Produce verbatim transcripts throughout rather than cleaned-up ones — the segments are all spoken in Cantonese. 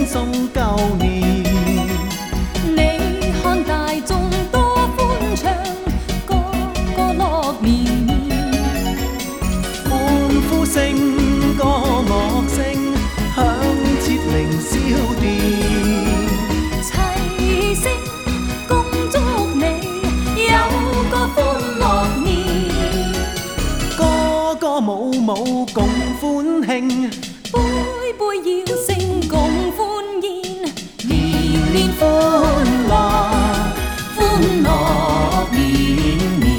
送舊年。 你看大眾多歡暢，個個樂綿綿。 歡呼聲、歌樂聲，響徹凌霄殿。 齊聲恭祝你有個歡樂年， 歌歌舞舞共歡慶， 杯杯要聲共歡宴，年年歡樂，歡樂年年。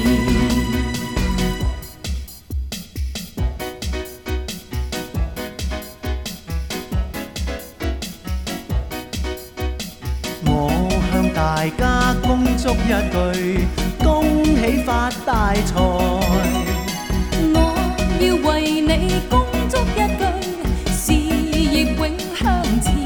我向大家恭祝一句，恭喜發大財。 我要為你恭祝一句，事業永向前。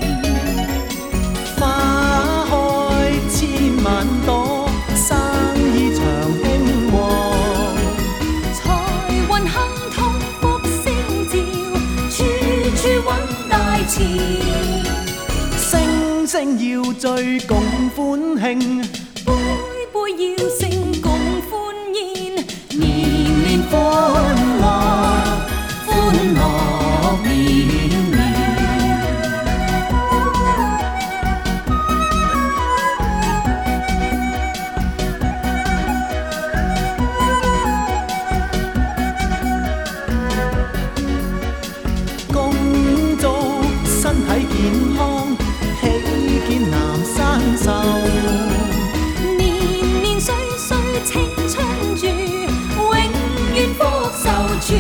花開千萬朵，生意長興旺。 財運亨通福星照，處處揾大錢。 聲聲要醉共歡慶， 杯杯要聲共歡宴，年年歡樂，歡樂年年。 恭祝身體健康，喜見男生壽。 年年歲歲青春住，永遠福壽住。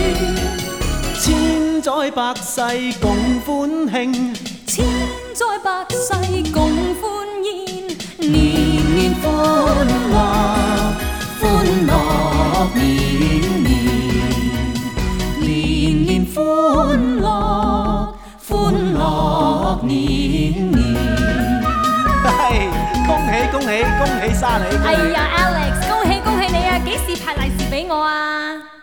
千載百世共歡慶， 千載百世共歡宴，年年歡樂，歡樂年年。年年歡樂，歡樂年年。 係恭喜恭喜恭喜晒你！ 哎呀，Alex，恭喜恭喜你啊！幾時派利是俾我啊？